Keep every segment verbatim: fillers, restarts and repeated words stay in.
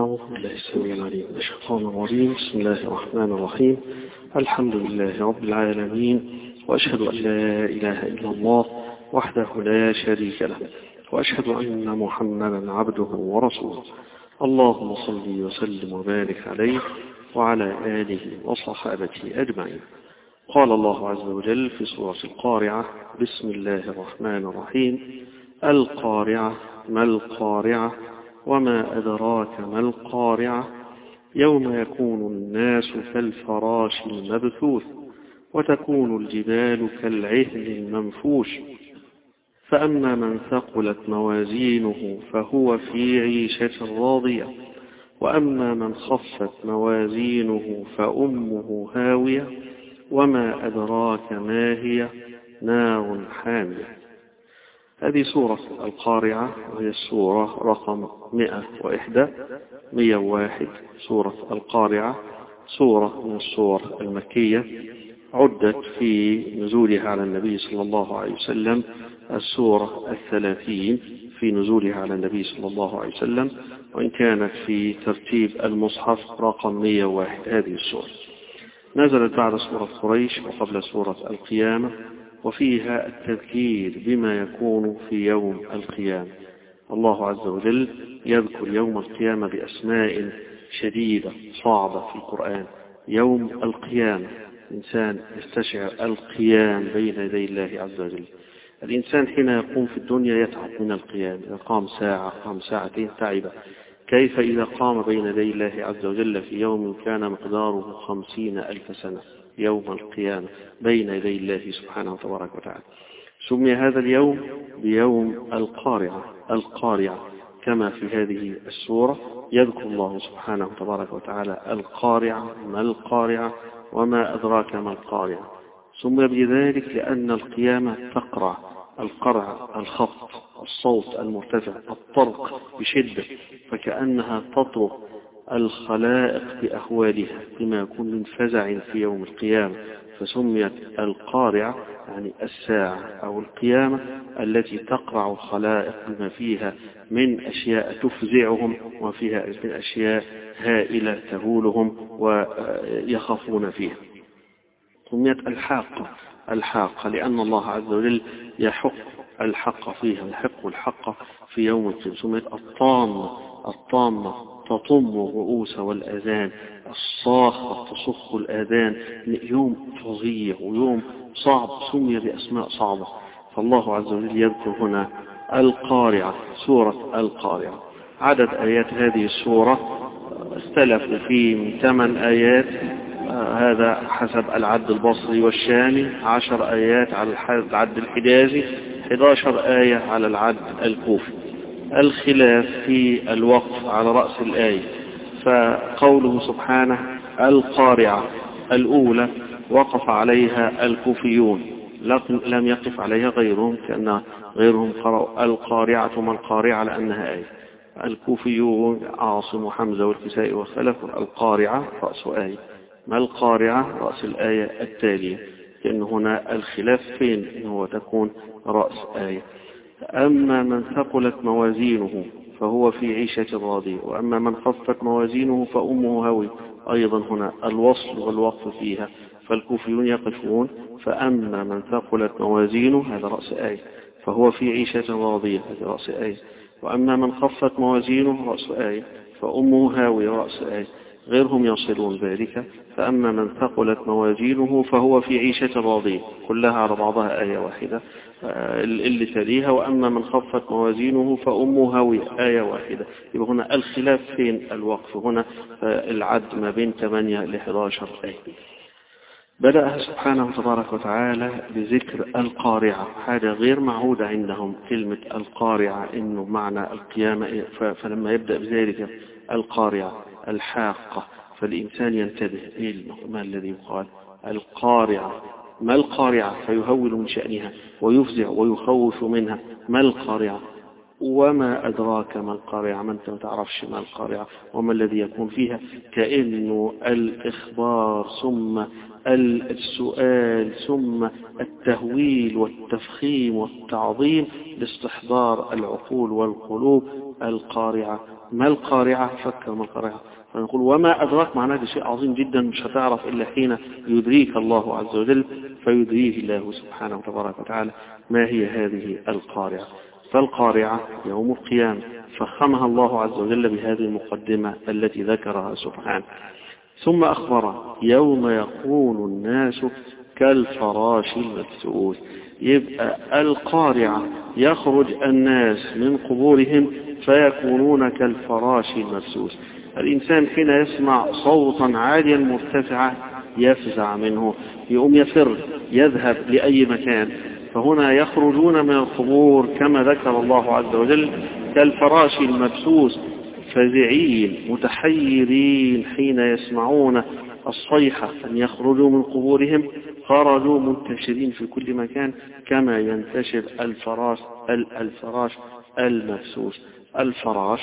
أعوذ بالله السميع العليم من الشيطان الرجيم. بسم الله الرحمن الرحيم. الحمد لله رب العالمين، وأشهد أن لا إله إلا الله وحده لا شريك له، وأشهد أن محمدا عبده ورسوله. اللهم صل وسلم وبارك عليه وعلى آله وصحابته أجمعين. قال الله عز وجل في سورة القارعة: بسم الله الرحمن الرحيم. القارعة ما القارعة وما أدراك ما القارعة يوم يكون الناس كالفراش المبثوث وتكون الجبال كالعهن المنفوش فأما من ثقلت موازينه فهو في عيشة راضية وأما من خفت موازينه فأمه هاوية وما أدراك ما هي نار حامية. هذه سورة القارعة، وهي السورة رقم مئة وواحد مئة وواحد. سورة القارعة سورة من السور المكية، عدت في نزولها على النبي صلى الله عليه وسلم السورة الثلاثين في نزولها على النبي صلى الله عليه وسلم، وإن كانت في ترتيب المصحف رقم مئة وواحد. هذه السورة نزلت بعد سورة قريش وقبل سورة القيامة، وفيها التذكير بما يكون في يوم القيامة. الله عز وجل يذكر يوم القيامة بأسماء شديدة صعبة في القرآن. يوم القيامة، الإنسان يستشعر القيام بين يدي الله عز وجل. الإنسان حين يقوم في الدنيا يتعب من القيام، إذا قام ساعة قام ساعتين تعب، كيف إذا قام بين يدي الله عز وجل في يوم كان مقداره خمسين ألف سنة؟ يوم القيامة بين يدي الله سبحانه وتبارك وتعالى. سمي هذا اليوم بيوم القارعة. القارعة كما في هذه السورة يذكر الله سبحانه وتبارك وتعالى القارعة ما القارعة وما أدراك ما القارعة. سمي بذلك لأن القيامة تقرع. القرع الخفض، الصوت المرتفع، الطرق بشدة، فكأنها تطرق الخلائق بأهوالها بما يكون من فزع في يوم القيامة، فسميت القارعة يعني الساعة أو القيامة التي تقرع الخلائق بما فيها من أشياء تفزعهم وفيها من أشياء هائلة تهولهم ويخافون فيها. سميت الحاقة الحاقة لأن الله عز وجل يحق الحق فيها، يحق الحق في يوم القيامة. سميت الطامة الطامة تطم الرؤوس والآذان، الصاخة تصخ الآذان. يوم فظيع ويوم صعب، سمي بأسماء صعبة. فالله عز وجل يذكر هنا القارعة، سورة القارعة. عدد آيات هذه السورة اختلفوا فيه من ثمان آيات، آه هذا حسب العد البصري والشامي، عشر آيات على العد الحجازي، إحدى عشرة آية على العد الكوفي. الخلاف في الوقف على رأس الآية، فقوله سبحانه القارعة الأولى وقف عليها الكوفيون، لم يقف عليها غيرهم، كأن غيرهم قرأوا القارعة ما القارعة لأنها آية. الكوفيون عاصم وحمزة والكسائي والخلف القارعة رأس آية، ما القارعة رأس الآية التالية، لأن هنا الخلاف فين إن هو تكون رأس آية. أما من ثقلت موازينه فهو في عيشة راضية وأما من خفت موازينه فأمه هاوية. أيضا هنا الوصل والوقف فيها، فالكوفيون يقفون فأما من ثقلت موازينه هذا رأس آية فهو في عيشة راضية هذا رأس آية، وأما من خفت موازينه رأس آية فأمه هاوية رأس آية. غيرهم يصلون ذلك، فأما من ثقلت موازينه فهو في عيشة راضية، كلها على بعضها آية واحدة اللي تليها، وأما من خفت موازينه فأمه هاوية آية واحدة. يبقى هنا الخلاف فين الوقف، هنا العد ما بين ثمانية لإحدى عشرة آية. بدأها سبحانه تبارك وتعالى بذكر القارعة، حاجة غير معهودة عندهم كلمة القارعة إنه معنى القيامة، فلما يبدأ بذلك القارعة الحاقة فالإنسان ينتبه إيه ما الذي يقال القارعة ما القارعة، فيهول من شأنها ويفزع ويخوف منها. ما القارعة وما أدراك ما القارعة، ما أنت ما تعرفش ما القارعة وما الذي يكون فيها، كأنه الإخبار ثم السؤال ثم التهويل والتفخيم والتعظيم لاستحضار العقول والقلوب. القارعة ما القارعة؟ فكر ما القارعة. فنقول وما أدراك، معناه ده شيء عظيم جدا مش هتعرف إلا حين يدريك الله عز وجل، فيدريه الله سبحانه وتبارك وتعالى ما هي هذه القارعة. فالقارعة يوم القيامة، فخمها الله عز وجل بهذه المقدمة التي ذكرها سبحانه. ثم أخبر يوم يكون الناس كالفراش المبثوث. يبقى القارعة يخرج الناس من قبورهم فيكونون كالفراش المبثوث. الإنسان حين يسمع صوتا عاليا مرتفعا يفزع منه، يقوم يفر يذهب لأي مكان. فهنا يخرجون من القبور كما ذكر الله عز وجل كالفراش المبثوث، فزعين متحيرين حين يسمعون الصيحة أن يخرجوا من قبورهم، خرجوا منتشرين في كل مكان كما ينتشر الفراش الفراش المبثوث. الفراش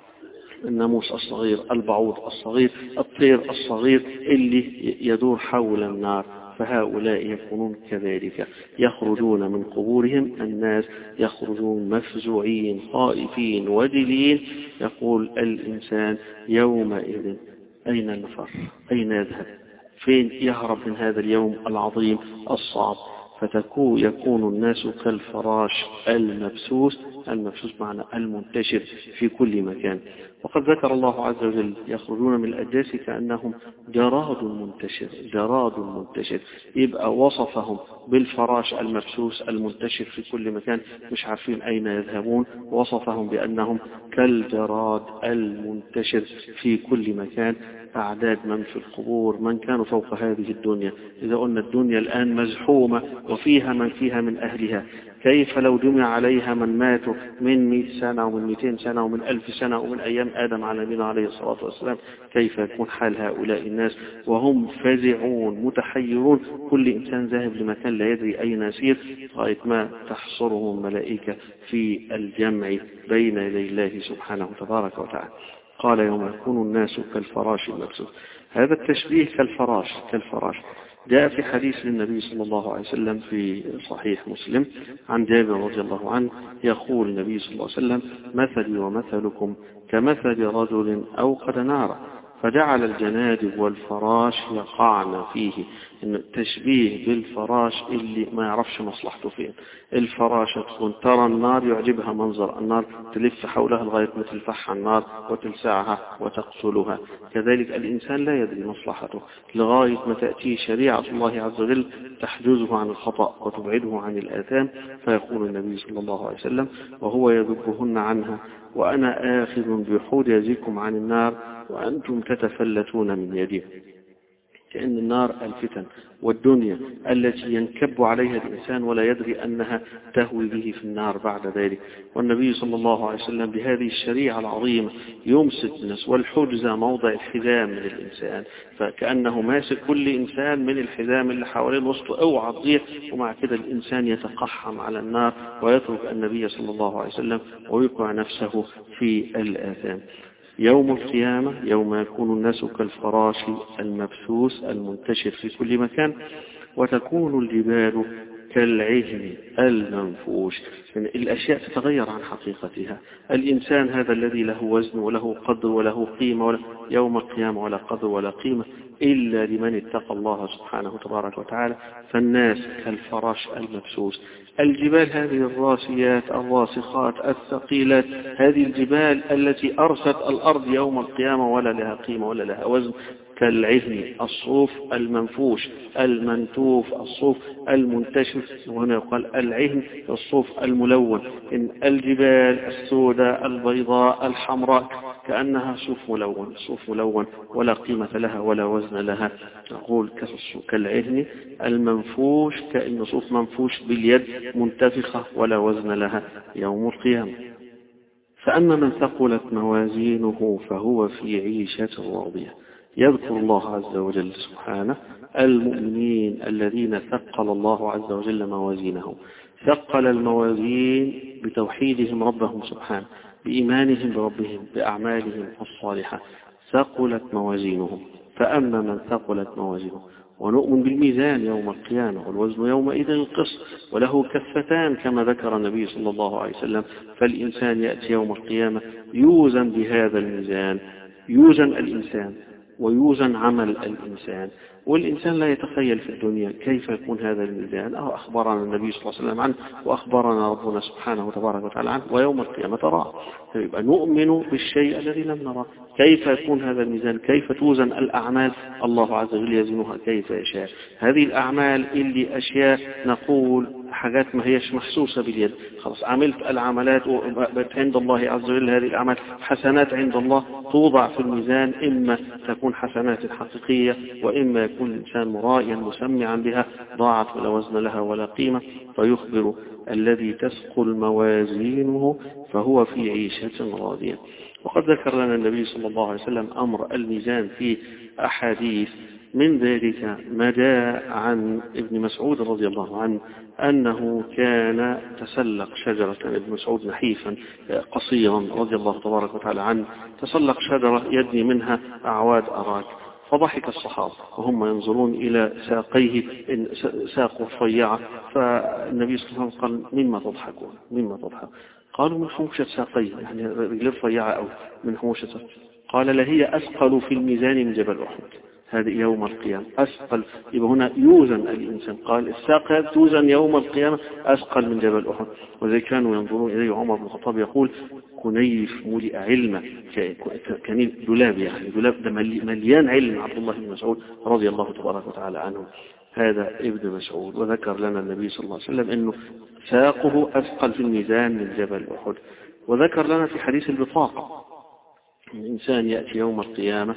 الناموس الصغير، البعوض الصغير، الطير الصغير اللي يدور حول النار، فهؤلاء يكونون كذلك، يخرجون من قبورهم. الناس يخرجون مفزوعين خائفين وجلين. يقول الإنسان يومئذ أين المفر؟ أين يذهب؟ فين يهرب من هذا اليوم العظيم الصعب؟ فتكون يكون الناس كالفراش المبثوث. المبثوث معنى المنتشر في كل مكان. وقد ذكر الله عز وجل يخرجون من الأجداث كأنهم جراد منتشر، جراد منتشر. يبقى وصفهم بالفراش المبثوث المنتشر في كل مكان، مش عارفين أين يذهبون. وصفهم بأنهم كالجراد المنتشر في كل مكان. أعداد من في القبور، من كانوا فوق هذه الدنيا. إذا قلنا الدنيا الآن مزحومة وفيها من فيها من أهلها، كيف لو جمع عليها من ماتوا من مئة سنة ومن مئتين سنة ومن ألف سنة ومن أيام آدم على نبينا عليه الصلاة والسلام؟ كيف يكون حال هؤلاء الناس وهم فزعون متحيرون، كل إنسان ذاهب لمكان لا يدري أين يسير، لغاية ما تحصرهم ملائكة في الجمع بين يدي الله سبحانه وتبارك وتعالى. قال يوم يكون الناس كالفراش المبثوث. هذا التشبيه كالفراش كالفراش جاء في حديث للنبي صلى الله عليه وسلم في صحيح مسلم عن جابر رضي الله عنه، يقول النبي صلى الله عليه وسلم: مثلي ومثلكم كمثل رجل أوقد نارا فجعل الجنادب والفراش يقعن فيه. إن التشبيه بالفراش اللي ما يعرفش مصلحته فين. الفراشة تكون ترى النار يعجبها منظر النار، تلف حولها لغاية ما تلفحها النار وتلسعها وتقتلها. كذلك الإنسان لا يدري مصلحته لغاية ما تأتي شريعة الله عز وجل تحجزه عن الخطأ وتبعده عن الآثام، فيقول النبي صلى الله عليه وسلم وهو يذبهن عنها: وأنا آخذ بحود يديكم عن النار وأنتم تتفلتون من يدي. كأن النار الفتن والدنيا التي ينكب عليها الإنسان ولا يدري أنها تهوي به في النار بعد ذلك. والنبي صلى الله عليه وسلم بهذه الشريعة العظيمة يمسك الناس، والحجزة موضع الحزام من الإنسان، فكأنه ماسك كل إنسان من الحزام اللي حوالين وسطه اوعى تضيع. ومع كده الإنسان يتقحم على النار ويترك النبي صلى الله عليه وسلم ويقع نفسه في الآثام. يوم القيامة يوم يكون الناس كالفراش المبثوث المنتشر في كل مكان، وتكون الجبال كالعهن المنفوش. يعني الأشياء تتغير عن حقيقتها. الإنسان هذا الذي له وزن وله قدر وله قيمة، ولا يوم القيامة ولا قدر ولا قيمة إلا لمن اتقى الله سبحانه وتبارك وتعالى. فالناس كالفراش المبثوث. الجبال هذه الراسيات الراسخات الثقيلات، هذه الجبال التي أرست الأرض يوم القيامة ولا لها قيمة ولا لها وزن، كالعهن الصوف المنفوش المنتوف الصوف المنتشر. وهنا يقال العهن الصوف الملون. إن الجبال السوداء البيضاء الحمراء كأنها صوف ملون، صوف ملون ولا قيمة لها ولا وزن لها. نقول كالعهن المنفوش، كأن صوف منفوش باليد منتفخة ولا وزن لها يوم القيامة. فأما من ثقلت موازينه فهو في عيشة راضية. يذكر الله عز وجل سبحانه المؤمنين الذين ثقل الله عز وجل موازينهم. ثقل الموازين بتوحيدهم ربهم سبحانه، بإيمانهم بربهم، بأعمالهم الصالحة. ثقلت موازينهم. فأما من ثقلت موازينه. ونؤمن بالميزان يوم القيامة والوزن يومئذ القسط وله كفتان كما ذكر النبي صلى الله عليه وسلم. فالإنسان يأتي يوم القيامة يوزن بهذا الميزان، يوزن الإنسان ويوزن عمل الإنسان. والإنسان لا يتخيل في الدنيا كيف يكون هذا الميزان، أو أخبرنا النبي صلى الله عليه وسلم عنه وأخبرنا ربنا سبحانه وتبارك وتعالى عنه، ويوم القيامة تراه. فيبقى نؤمن بالشيء الذي لم نراه. كيف يكون هذا الميزان؟ كيف توزن الأعمال؟ الله عز وجل يزنها كيف يشاء. هذه الأعمال اللي أشياء نقول حاجات ما هيش محسوسة باليد، خلاص عملت العملات وبقت عند الله عز وجل هذه الأعمال حسنات عند الله، توضع في الميزان، إما تكون حسنات حقيقية وإما يكون الإنسان مرائيا مسمعا بها، ضاعت ولا وزن لها ولا قيمة. فيخبر الذي تثقل موازينه فهو في عيشة راضية. وقد ذكر لنا النبي صلى الله عليه وسلم أمر الميزان في أحاديث، من ذلك ما جاء عن ابن مسعود رضي الله عنه أنه كان تسلق شجرة، ابن مسعود نحيفا قصيرا رضي الله تبارك وتعالى عنه، تسلق شجرة يدني منها أعواد أراك، فضحك الصحابة وهم ينظرون إلى ساقيه ساق رفيعة. فالنبي صلى الله عليه وسلم قال مما تضحكون مما تضحك؟ قالوا من حموشة ساقيه، يعني رجل رفيعة أو من حموشة ساقيه. قال لهي أثقل في الميزان من جبل أحد. هذه يوم القيامة أثقل، يبقى هنا يوزن الإنسان. قال الساق توزن يوم القيامة أثقل من جبل أحد. وذي كانوا ينظرون إليه عمر بن الخطاب يقول كنيف ملئ علما، كان دولاب، يعني دولاب ده مليان علم. عبد الله بن مسعود رضي الله تبارك وتعالى عنه هذا ابن مسعود. وذكر لنا النبي صلى الله عليه وسلم أنه ساقه أثقل في الميزان من جبل أحد. وذكر لنا في حديث البطاقة الإنسان يأتي يوم القيامة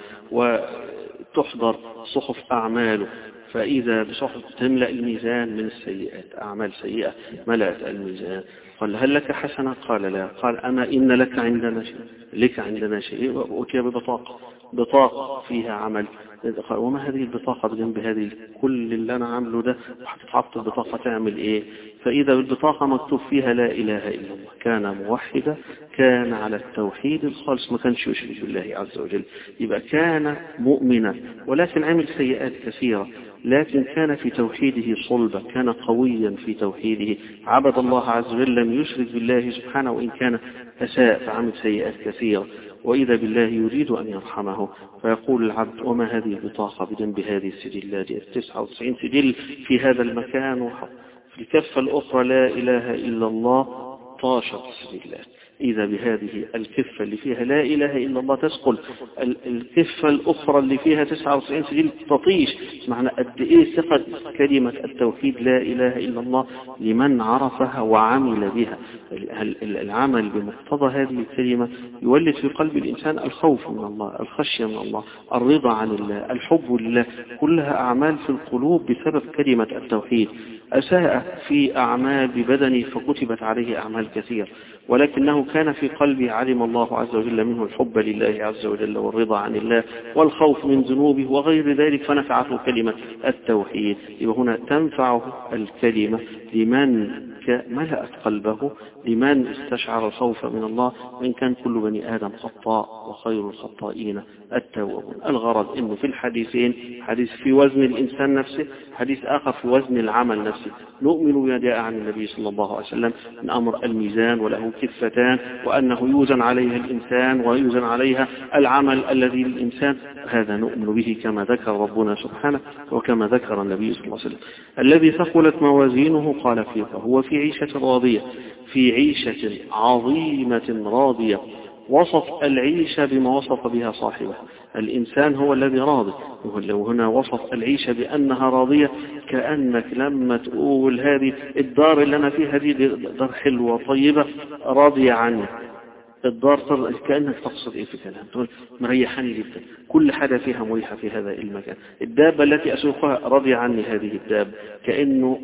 وتحضر صحف أعماله، فإذا بصحف تملأ الميزان من السيئات، أعمال سيئة ملأت الميزان. قال هل لك حسنة؟ قال لا. قال أما إن لك عندنا شيء، لك عندنا شيء. وأتي ببطاقة، بطاقة فيها عمل. قال وما هذه البطاقة بجنب هذه كل اللي أنا عامله ده؟ وحتتحط البطاقة تعمل إيه؟ فإذا بالبطاقة مكتوب فيها لا إله إلا الله، كان موحدا، كان على التوحيد الخالص، ما كانش يشرك بالله عز وجل. يبقى كان مؤمنا ولكن عمل سيئات كثيرة، لكن كان في توحيده صلبا، كان قويا في توحيده، عبد الله عز وجل، لم يشرك بالله سبحانه وإن كان أساء فعمل سيئات كثيرة. وإذا بالله يريد أن يرحمه فيقول العبد وما هذه البطاقة بجنب هذه السجلات تسعة وتسعين سجل في هذا المكان، في الكفة الأخرى لا إله إلا الله طاشت سجلات. إذا بهذه الكفة اللي فيها لا إله إلا الله تسقل، الكفة الأخرى اللي فيها تسعة وتسعين سجل تطيش. معنى قد إيه ثقة كلمة التوحيد لا إله إلا الله لمن عرفها وعمل بها. العمل بمقتضى هذه الكلمة يولد في قلب الإنسان الخوف من الله، الخشية من الله، الرضا عن الله، الحب لله، كلها أعمال في القلوب بسبب كلمة التوحيد. أساء في أعمال ببدنه فكتبت عليه أعمال كثير، ولكنه كان في قلبه علم الله عز وجل منه الحب لله عز وجل والرضا عن الله والخوف من ذنوبه وغير ذلك، فنفعته كلمة التوحيد. يبقى هنا تنفعه الكلمة لمن ملأت قلبه، لمن استشعر الخوف من الله، وإن كان كل بني آدم خطاء وخير الخطائين التوابون. الغرض إنه في الحديثين، حديث في وزن الإنسان نفسه، حديث آخر في وزن العمل نفسه، نؤمن بما جاء عن النبي صلى الله عليه وسلم من أمر الميزان وله كفتان، وأنه يوزن عليها الإنسان ويوزن عليها العمل الذي للإنسان، هذا نؤمن به كما ذكر ربنا سبحانه وكما ذكر النبي صلى الله عليه وسلم. الذي ثقلت موازينه قال فيه فهو في عيشة راضية، في عيشة عظيمة راضية. وصف العيشة بما وصف بها صاحبه، الإنسان هو الذي راضي. لو هنا وصف العيشة بأنها راضية، كأنك لما تقول هذه الدار اللي أنا فيها دي دار حلوة طيبة راضية عني، الدار كأنك تقصد إيه في كلام، تقول مريحاني جدا، كل حاجة فيها مريحة في هذا المكان. الدابة التي أسوقها راضية عني هذه الدابة، كأنه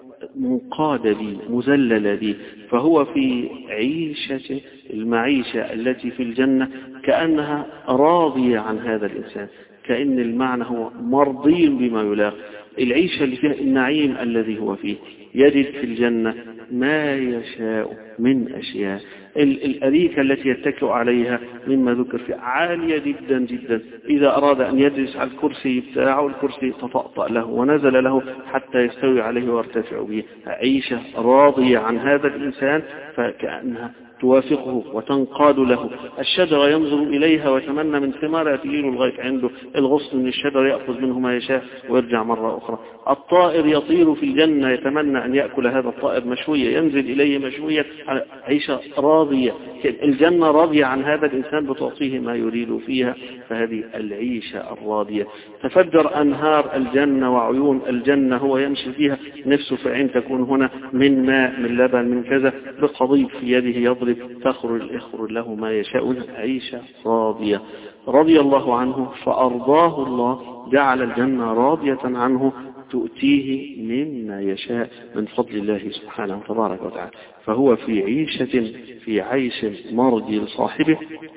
منقادة لي مذللة لي. فهو في عيشة المعيشة التي في الجنة كأنها راضية عن هذا الإنسان، كأن المعنى هو مرضي بما يلاقي. العيشة اللي فيها النعيم الذي هو فيه، يجد في الجنة ما يشاء من أشياء. الأريكة التي يتكئ عليها مما ذكر فيه عالية جدا جدا، إذا أراد أن يجلس على الكرسي بتاعه الكرسي تطأطأ له ونزل له حتى يستوي عليه ويرتفع به. عيشة راضية عن هذا الإنسان فكأنها توافقه وتنقاد له. الشجرة ينظر إليها ويتمنى من ثمارها تجيله لغاية عنده، الغصن من الشجرة يأخذ منه ما يشاء ويرجع مرة أخرى. الطائر يطير في الجنة يتمنى أن يأكل هذا الطائر مشوية، ينزل إليه مشوية. عيشة راضية، الجنة راضية عن هذا الإنسان بتعطيه ما يريد فيها، فهذه العيشة الراضية. تفجر أنهار الجنة وعيون الجنة هو يمشي فيها، نفسه في عين تكون هنا من ماء من لبن من كذا، بقضيب في يده يضرب تخرج يخرج له ما يشاء. عيشة راضية. رضي الله عنه فأرضاه الله، جعل الجنة راضية عنه تؤتيه مما يشاء من فضل الله سبحانه وتبارك وتعالى. فهو في عيشة في عيش مرضي لصاحبه،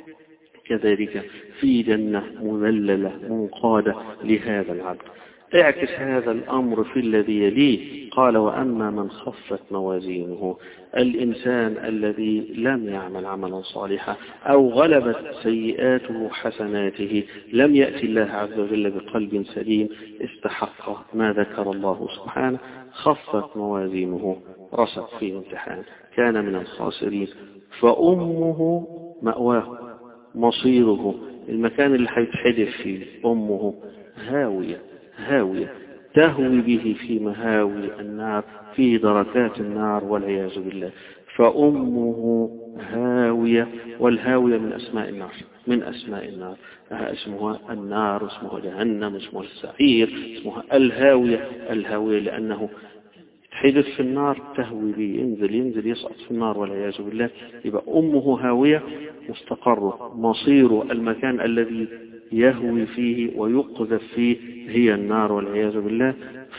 كذلك في جنة مذللة منقادة لهذا العبد. اعكس هذا الأمر في الذي يليه. قال وأما من خفت موازينه، الإنسان الذي لم يعمل عملا صالحا أو غلبت سيئاته حسناته، لم يأتي الله عز وجل بقلب سليم استحق ما ذكر الله سبحانه. خفت موازينه، رسب في امتحان، كان من الخاسرين. فأمه مأواه، مصيره، المكان اللي هيتحدث فيه أمه هاوية، هاوية تهوي به في مهاوي النار، في دركات النار والعياذ بالله. فأمه هاوية، والهاوية من أسماء النار، من أسماء النار. اسمها النار، اسمها جهنم، اسمها السعير، اسمها الهاوية. الهاوية لأنه حدث في النار تهوي به، ينزل ينزل يسقط في النار والعياذ بالله. يبقى أمه هاوية، مستقره مصيره المكان الذي يهوي فيه ويقذف فيه هي النار والعياذ بالله.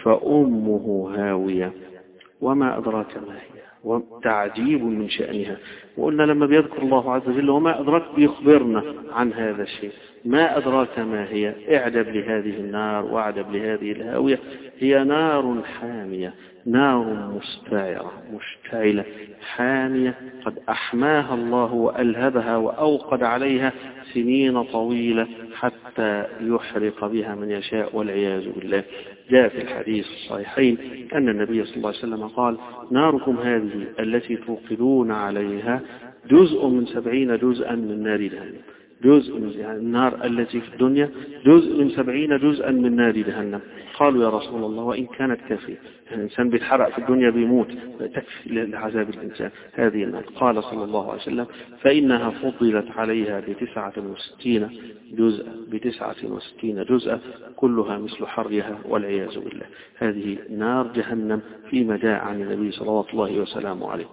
فأمه هاوية وما أدراك ما هي، وتعجيب من شأنها. وقلنا لما بيذكر الله عز وجل وما أدراك بيخبرنا عن هذا الشيء. ما أدراك ما هي، اعجب لهذه النار واعجب لهذه الهاوية. هي نار حامية، نار مستعرة مشتعلة حامية، قد أحماها الله وألهبها وأوقد عليها سنين طويلة حتى يحرق بها من يشاء والعياذ بالله. جاء في الحديث الصحيحين أن النبي صلى الله عليه وسلم قال ناركم هذه التي توقدون عليها جزء من سبعين جزءا من نار جهنم. جزء من يعني النار التي في الدنيا جزء من سبعين جزءا من نار جهنم. قالوا يا رسول الله وإن كانت كافية، يعني الإنسان بيتحرق في الدنيا بيموت، تكفي لعذاب الإنسان هذه النار. قال صلى الله عليه وسلم فإنها فضلت عليها بتسعة وستين جزء بتسعة وستين جزءا كلها مثل حرها والعياذ بالله. هذه نار جهنم فيما جاء عن النبي صلى الله وسلامه عليه.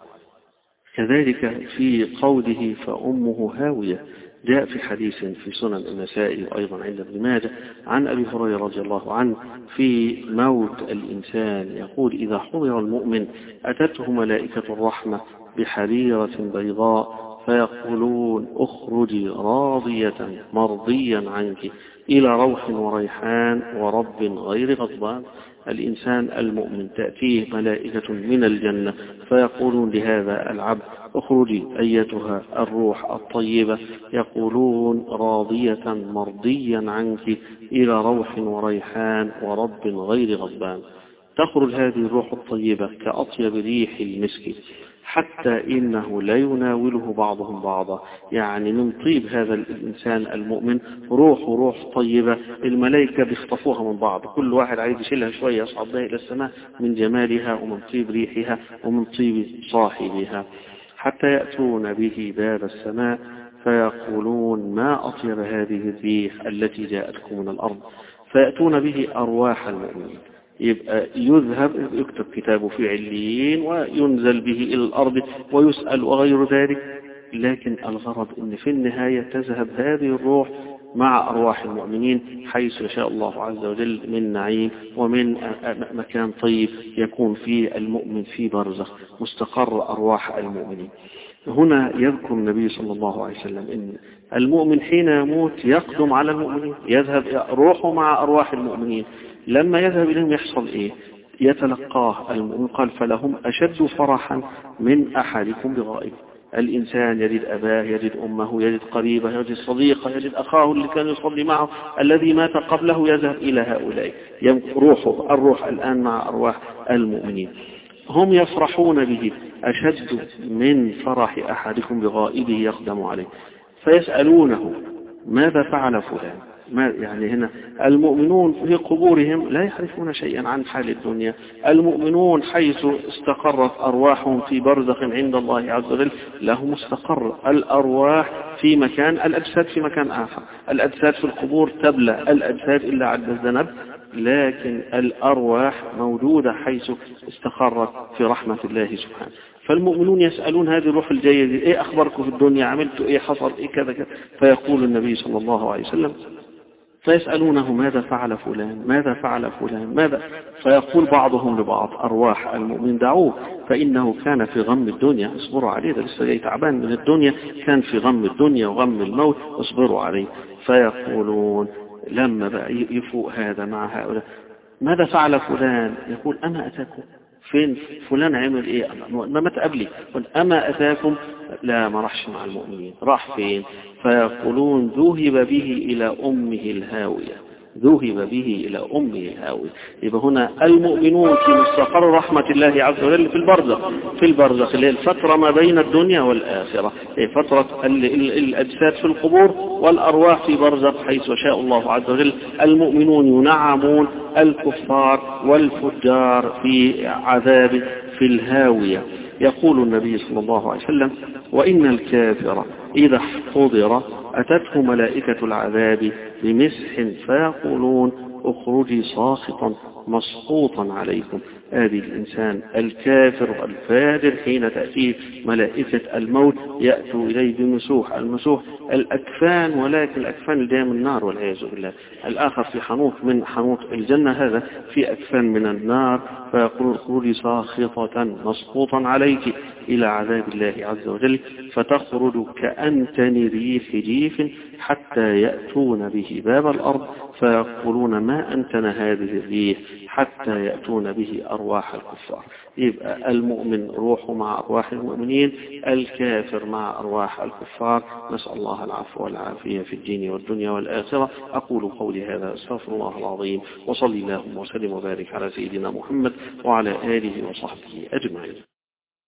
كذلك في قوله فأمه هاوية جاء في حديث في سنن النسائي وأيضا عند ابن ماجه عن أبي هريرة رضي الله عنه في موت الإنسان يقول إذا حضر المؤمن أتته ملائكة الرحمة بحريرة بيضاء فيقولون اخرجي راضية مرضيا عنك إلى روح وريحان ورب غير غضبان. الإنسان المؤمن تأتيه ملائكة من الجنة فيقولون لهذا العبد اخرجي أيتها الروح الطيبة، يقولون راضية مرضيا عنك إلى روح وريحان ورب غير غضبان. تخرج هذه الروح الطيبة كأطيب ريح المسك، حتى إنه لا يناوله بعضهم بعضا. يعني من طيب هذا الإنسان المؤمن روح روح طيبة، الملائكة بيخطفوها من بعض، كل واحد عايز يشيلها شوية يصعد بها إلى السماء من جمالها ومن طيب ريحها ومن طيب صاحبها، حتى يأتون به باب السماء فيقولون ما أطيب هذه الريح التي جاءتكم من الأرض، فيأتون به أرواح المؤمنين. يبقى يذهب يكتب كتابه في عليين وينزل به إلى الأرض ويسأل وغير ذلك. لكن الغرض أن في النهاية تذهب هذه الروح مع أرواح المؤمنين حيث يشاء الله عز وجل من نعيم ومن مكان طيب يكون فيه المؤمن في برزخ مستقر أرواح المؤمنين. هنا يذكر النبي صلى الله عليه وسلم أن المؤمن حين يموت يقدم على المؤمنين، يذهب روحه مع أرواح المؤمنين. لما يذهب إليهم يحصل إيه؟ يتلقاه المؤمن قال فلهم أشد فرحا من أحدكم بغائب. الإنسان يجد أباه، يجد أمه، يجد قريبه، يجد صديقه، يجد أخاه اللي كان يصلي معه الذي مات قبله، يذهب إلى هؤلاء. روحه الروح الآن مع أرواح المؤمنين، هم يفرحون به أشد من فرح أحدكم بغائبه يقدم عليه، فيسألونه ماذا فعل فلان؟ ما يعني هنا المؤمنون في قبورهم لا يعرفون شيئا عن حال الدنيا. المؤمنون حيث استقرت أرواحهم في برزخ عند الله عز وجل لهم مستقر. الأرواح في مكان، الأجساد في مكان آخر. الأجساد في القبور تبلى الأجساد إلا عد الذنب، لكن الأرواح موجودة حيث استقرت في رحمة الله سبحانه. فالمؤمنون يسألون هذه الروح الجيدة ايه أخباركم في الدنيا، عملتوا ايه، حصل ايه كذا كذا، فيقول النبي صلى الله عليه وسلم فيسألونه ماذا فعل فلان، ماذا فعل فلان، ماذا، فيقول بعضهم لبعض أرواح المؤمن دعوه فإنه كان في غم الدنيا، اصبروا عليه، ده لسه جاي تعبان من الدنيا، كان في غم الدنيا وغم الموت، اصبروا عليه. فيقولون لما بقى يفوق هذا مع هؤلاء ماذا فعل فلان، يقول أما أتاكم، فين فلان عمل ايه، ما ما تقابلي، أما أتاكم، لا ما راحش مع المؤمنين، راح فين؟ فيقولون ذهب به إلى أمه الهاوية، ذهب به إلى أمه الهاوية. يبقى هنا المؤمنون في مستقر رحمة الله عز وجل في البرزخ، في البرزخ اللي هي الفترة ما بين الدنيا والآخرة، هي فترة الأجساد في القبور والأرواح في برزخ حيث شاء الله عز وجل. المؤمنون ينعمون، الكفار والفجار في عذاب في الهاوية. يقول النبي صلى الله عليه وسلم وإن الكافر إذا احتضر أتته ملائكة العذاب بمسح فيقولون اخرجي ساخطا مسقوطا عليكم. هذه الإنسان الكافر الفاجر حين تأتيه ملائكة الموت يأتوا إليه بمسوح، المسوح الأكفان، ولكن الأكفان اللي جاية من النار والعياذ بالله. الآخر في حنوط من حنوط الجنة، هذا في أكفان من النار، فيقول اخرجي ساخطة مسقوطا عليك إلى عذاب الله عز وجل، فتخرج كأنتن ريح جيف حتى يأتون به باب الأرض فيقولون ما أنتن هذه الريح حتى يأتون به أرواح الكفار. يبقى المؤمن روحه مع أرواح المؤمنين، الكافر مع أرواح الكفار. نسأل الله العفو والعافية في الدين والدنيا والآخرة. أقول قولي هذا أستغفر الله العظيم، وصلي اللهم وسلم وبارك على سيدنا محمد وعلى آله وصحبه أجمعين.